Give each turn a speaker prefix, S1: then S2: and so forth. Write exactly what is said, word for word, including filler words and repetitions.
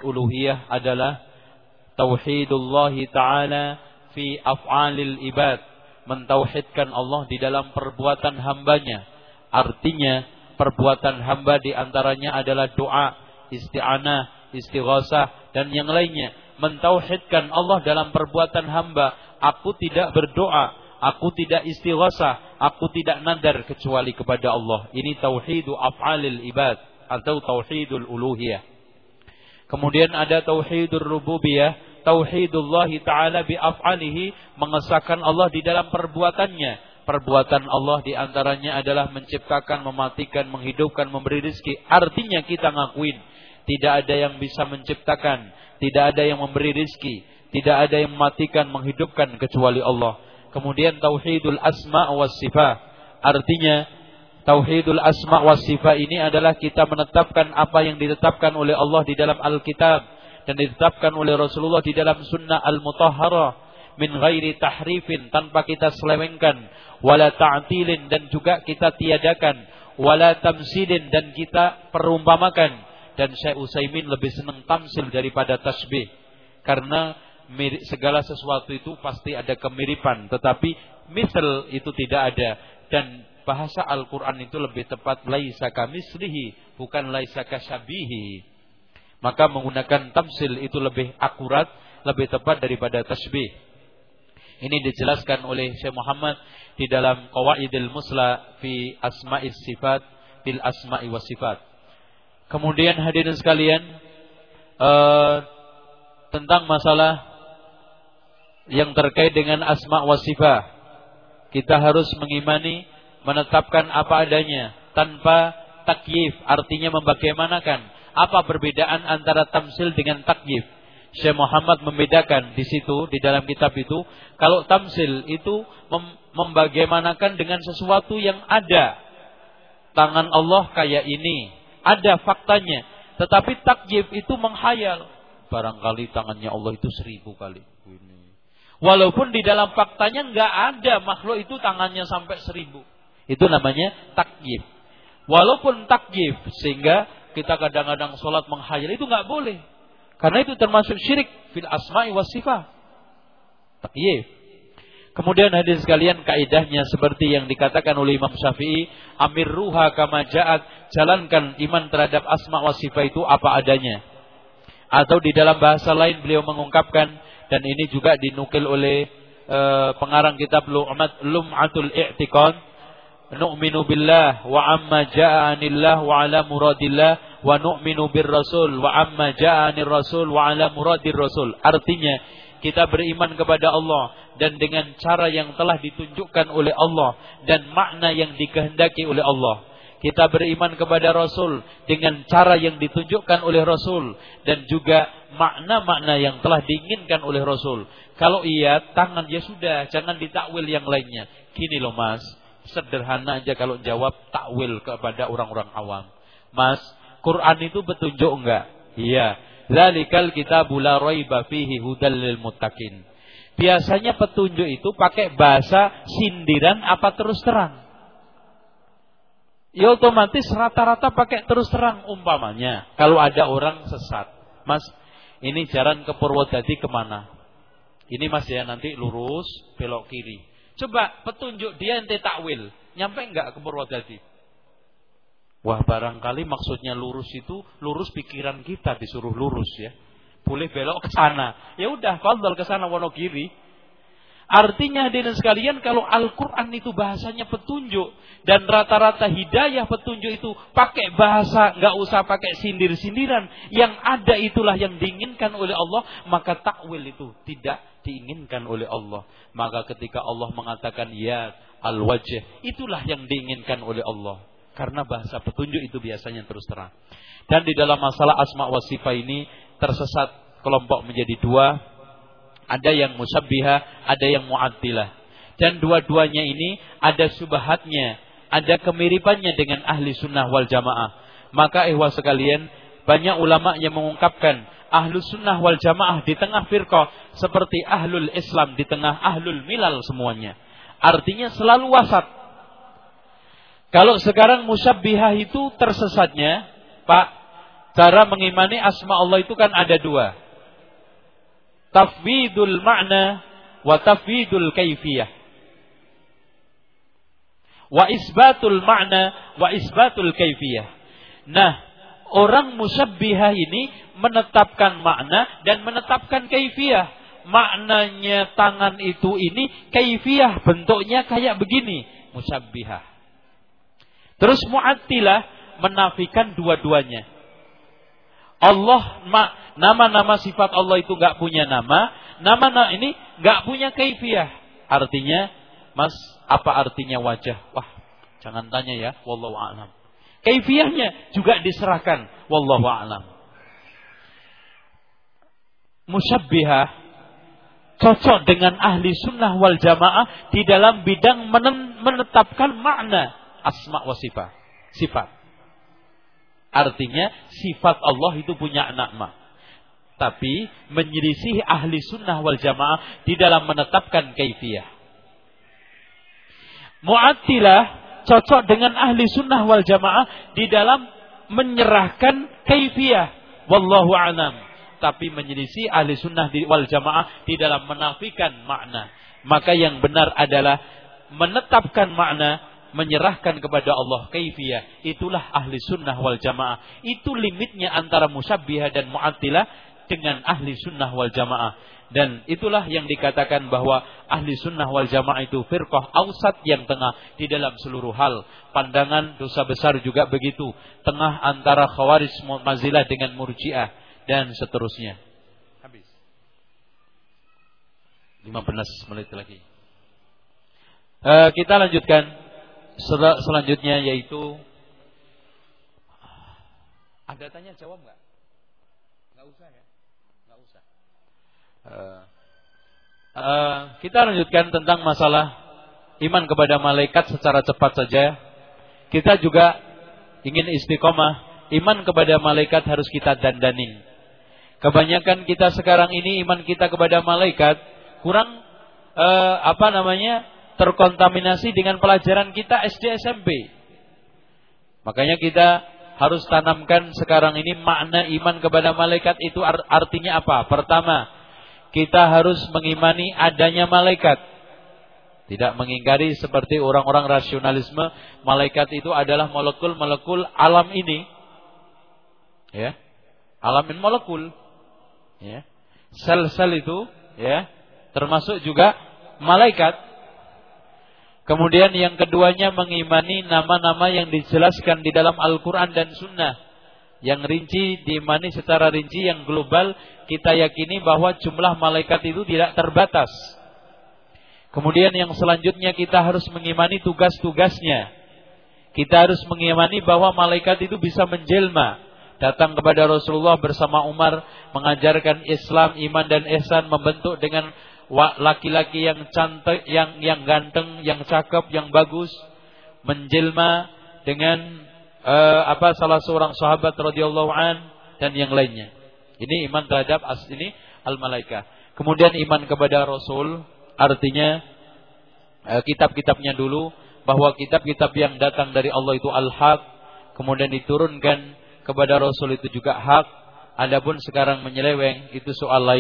S1: uluhiyah adalah tauhidullah ta'ala fi af'alil ibad, mentauhidkan Allah di dalam perbuatan hambanya. Artinya perbuatan hamba di antaranya adalah doa, isti'anah, istighasah dan yang lainnya. Mentauhidkan Allah dalam perbuatan hamba. Aku tidak berdoa, aku tidak istighasah, aku tidak nadar kecuali kepada Allah. Ini tauhidu af'alil ibad atau tauhidul uluhiyah. Kemudian ada tauhidur rububiyah, tauhidullah ta'ala bi af'alihi, mengesahkan Allah di dalam perbuatannya. Perbuatan Allah di antaranya adalah menciptakan, mematikan, menghidupkan, memberi rezeki. Artinya kita ngakuin tidak ada yang bisa menciptakan, tidak ada yang memberi rezeki, tidak ada yang mematikan, menghidupkan kecuali Allah. Kemudian tauhidul asma was sifat. Artinya tauhidul asma was sifat ini adalah kita menetapkan apa yang ditetapkan oleh Allah di dalam Alkitab dan ditetapkan oleh Rasulullah di dalam sunnah al-mutahharah min ghairi tahrifin, tanpa kita selewengkan, wala ta'tilin, dan juga kita tiadakan, wala tamsilin, dan kita perumpamakan. Dan Syekh Utsaimin lebih senang tamsil daripada tasbih, karena segala sesuatu itu pasti ada kemiripan, tetapi misal itu tidak ada. Dan bahasa Al-Quran itu lebih tepat laisa kamislihi, bukan laisa kasyabihi. Maka menggunakan tamsil itu lebih akurat, lebih tepat daripada tasbih. Ini dijelaskan oleh Syekh Muhammad di dalam Qawaidil Musla fi Asma'is Sifat bil Asma'i was Sifat. Kemudian hadirin sekalian, uh, tentang masalah yang terkait dengan asma wa sifat, kita harus mengimani, menetapkan apa adanya tanpa takyif, artinya membagaimanakan. Apa perbedaan antara tamsil dengan takyif? Syekh Muhammad membedakan di situ, di dalam kitab itu. Kalau tamsil itu mem- membagaimanakan dengan sesuatu yang ada. Tangan Allah kayak ini, ada faktanya. Tetapi takyif itu menghayal. Barangkali tangannya Allah itu seribu kali. Walaupun di dalam faktanya nggak ada makhluk itu tangannya sampai seribu. Itu namanya takyif. Walaupun takyif, sehingga kita kadang-kadang sholat menghayal, itu nggak boleh. Karena itu termasuk syirik fil asma'i was sifat. Takyif. Kemudian hadirin sekalian, kaidahnya seperti yang dikatakan oleh Imam Syafi'i, amirruha kama ja'at, jalankan iman terhadap asma wa sifat itu apa adanya. Atau di dalam bahasa lain beliau mengungkapkan, dan ini juga dinukil oleh uh, pengarang kitab Lum'atul I'tiqad, nu'minu billah wa amma ja'a anillah wa ala muradillah wa nu'minu bir rasul wa amma ja'a anir rasul wa ala muradir rasul. Artinya kita beriman kepada Allah dan dengan cara yang telah ditunjukkan oleh Allah dan makna yang dikehendaki oleh Allah. Kita beriman kepada Rasul dengan cara yang ditunjukkan oleh Rasul dan juga makna-makna yang telah diinginkan oleh Rasul. Kalau iya, tangan ya sudah, jangan ditakwil yang lainnya. Gini loh Mas, sederhana aja kalau jawab takwil kepada orang-orang awam. Mas, Quran itu petunjuk enggak? Iya. Dzalikal kitabu la raiba fihi hudal lil muttaqin. Biasanya petunjuk itu pakai bahasa sindiran apa terus terang? Ya otomatis rata-rata pakai terus terang. Umpamanya kalau ada orang sesat, Mas, ini jalan ke Purwodadi kemana? Ini Mas ya, nanti lurus belok kiri. Coba petunjuk dia ente takwil, nyampe enggak ke Purwodadi? Wah, barangkali maksudnya lurus itu lurus pikiran kita disuruh lurus ya. Boleh belok ke sana. Ya udah, fadhal ke sana Wonogiri. Artinya hadirin sekalian, kalau Al-Qur'an itu bahasanya petunjuk dan rata-rata hidayah petunjuk itu pakai bahasa, enggak usah pakai sindir-sindiran, yang ada itulah yang diinginkan oleh Allah, maka takwil itu tidak diinginkan oleh Allah. Maka ketika Allah mengatakan ya al-wajh, itulah yang diinginkan oleh Allah. Karena bahasa petunjuk itu biasanya terus terang. Dan di dalam masalah asma wa sifat ini tersesat kelompok menjadi dua. Ada yang musyabbihah, ada yang mu'attilah. Dan dua-duanya ini ada syubhatnya, ada kemiripannya dengan ahli sunnah wal jamaah. Maka ikhwah sekalian, banyak ulama yang mengungkapkan ahlu sunnah wal jamaah di tengah firqah seperti ahlul Islam di tengah ahlul milal semuanya. Artinya selalu wasat. Kalau sekarang musyabbihah itu tersesatnya, Pak, Cara mengimani asma Allah itu kan ada dua. Tafwidul ma'na wa tafwidul kaifiyah. Wa isbatul ma'na wa isbatul kaifiyah. Nah, orang musyabbihah ini menetapkan makna dan menetapkan kaifiyah. Maknanya tangan itu ini, kaifiyah bentuknya kayak begini, musyabbihah. Terus mu'attilah menafikan dua-duanya. Allah, nama-nama sifat Allah itu enggak punya nama, nama ini enggak punya kaifiyah. Artinya, Mas, apa artinya wajah? Wah, jangan tanya ya, wallahu a'lam. Kaifiyahnya juga diserahkan, wallahu a'lam. Musyabbihah cocok dengan ahli sunnah wal jamaah di dalam bidang menetapkan makna asma wa sifat. Sifat. Artinya sifat Allah itu punya nama. Tapi menyelisih ahli sunnah wal jamaah di dalam menetapkan kaifiyah. Mu'attilah cocok dengan ahli sunnah wal jamaah di dalam menyerahkan kaifiyah. Wallahu a'lam. Tapi menyelisih ahli sunnah wal jamaah di dalam menafikan makna. Maka yang benar adalah menetapkan makna, menyerahkan kepada Allah kaifiyah. Itulah ahli sunnah wal jamaah. Itu limitnya antara musyabbihah dan mu'attilah dengan ahli sunnah wal jamaah. Dan itulah yang dikatakan bahwa ahli sunnah wal jamaah itu firqah awsat yang tengah di dalam seluruh hal. Pandangan dosa besar juga begitu. Tengah antara khawarij mu'tazilah dengan murji'ah dan seterusnya. Habis. lima belas menit lagi. Uh, kita lanjutkan. Sel- selanjutnya yaitu, ada tanya jawab nggak? Nggak usah ya, nggak usah. Uh, uh, kita lanjutkan tentang masalah iman kepada malaikat secara cepat saja. Kita juga ingin istiqomah. Iman kepada malaikat harus kita dandanin. Kebanyakan kita sekarang ini iman kita kepada malaikat kurang uh, apa namanya? terkontaminasi dengan pelajaran kita S D S M P. Makanya kita harus tanamkan sekarang ini makna iman kepada malaikat itu artinya apa? Pertama, kita harus mengimani adanya malaikat. Tidak mengingkari seperti orang-orang rasionalisme, malaikat itu adalah molekul-molekul alam ini. Ya. Alam ini molekul. Ya. Sel-sel itu ya, termasuk juga malaikat. Kemudian yang keduanya mengimani nama-nama yang dijelaskan di dalam Al-Quran dan Sunnah. Yang rinci, diimani secara rinci, yang global, kita yakini bahwa jumlah malaikat itu tidak terbatas. Kemudian yang selanjutnya kita harus mengimani tugas-tugasnya. Kita harus mengimani bahwa malaikat itu bisa menjelma. Datang kepada Rasulullah bersama Umar, mengajarkan Islam, iman dan ihsan, membentuk dengan laki-laki yang cantik, yang yang ganteng, yang cakep, yang bagus, menjelma dengan uh, apa salah seorang sahabat radhiyallahu an dan yang lainnya. Ini iman terhadap as ini al-malaikah. Kemudian iman kepada Rasul, artinya uh, kitab-kitabnya dulu, bahwa kitab-kitab yang datang dari Allah itu al-haq, kemudian diturunkan kepada Rasul itu juga hak. Adapun sekarang menyeleweng itu soal lain.